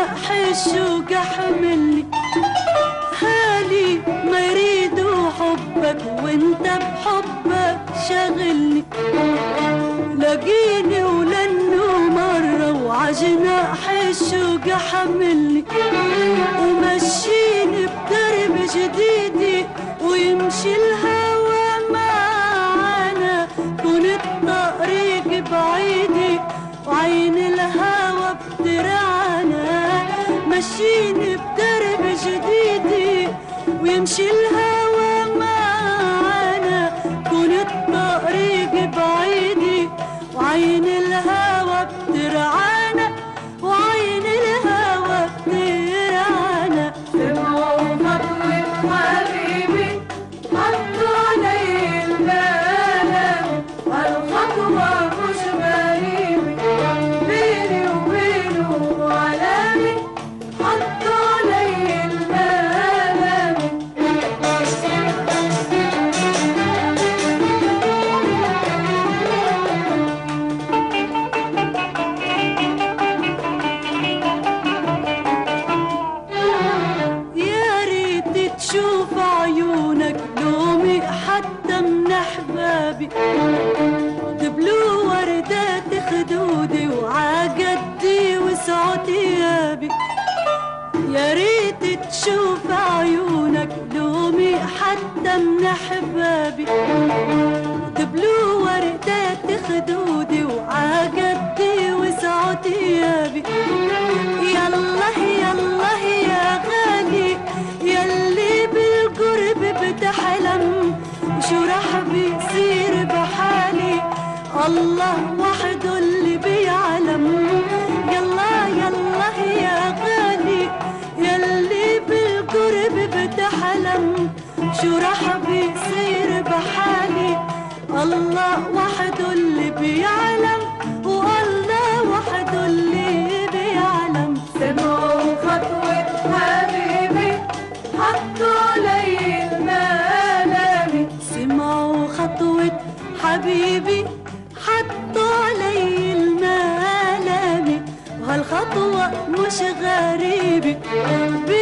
جناح الشوق حملني، هالي ما يريدوا حبك وانت بحبك شاغلني. لاقيني ولانه مرة وعجناح الشوق حملني، ومشيني بدرب جديدي ويمشي الهوى معانا، كون الطريق بعيدي وعين الهوى بدرعنا. مشيني بدرب جديدي ويمشي الهوى معانا، كون الطريق بعيدي وعين الهوى بدرعنا، وعين الهوى بدرعنا. سمعوا خطوة حبيبي حطوا علي البلد، والخطوة مش غريبة بيني وبينه علامة، حطوا علي البلد. يا ريت تشوف عيونك لومي حتى من احبابي، دبلو وردات خدودي وعقدي وسعوا ثيابي. يا ريت تشوف عيونك لومي حتى من احبابي، دبلو وردات خدودي وعقدي وسعوا ثيابي. يلا يلا يا غالي يلي بالقرب بتحلم، وشو راح بيصير بحالي الله وحده اللي بيعلم. يلا يلا يا غالي يلي بالقرب بتحلم، شو راح بيصير بحالي الله وحده اللي بيعلم، والله وحده اللي بيعلم. سمعوا خطوة حبيبي حطوا علي الملامة، سمعوا خطوة حبيبي حطوا علي الملامة، وهالخطوة مش غريبة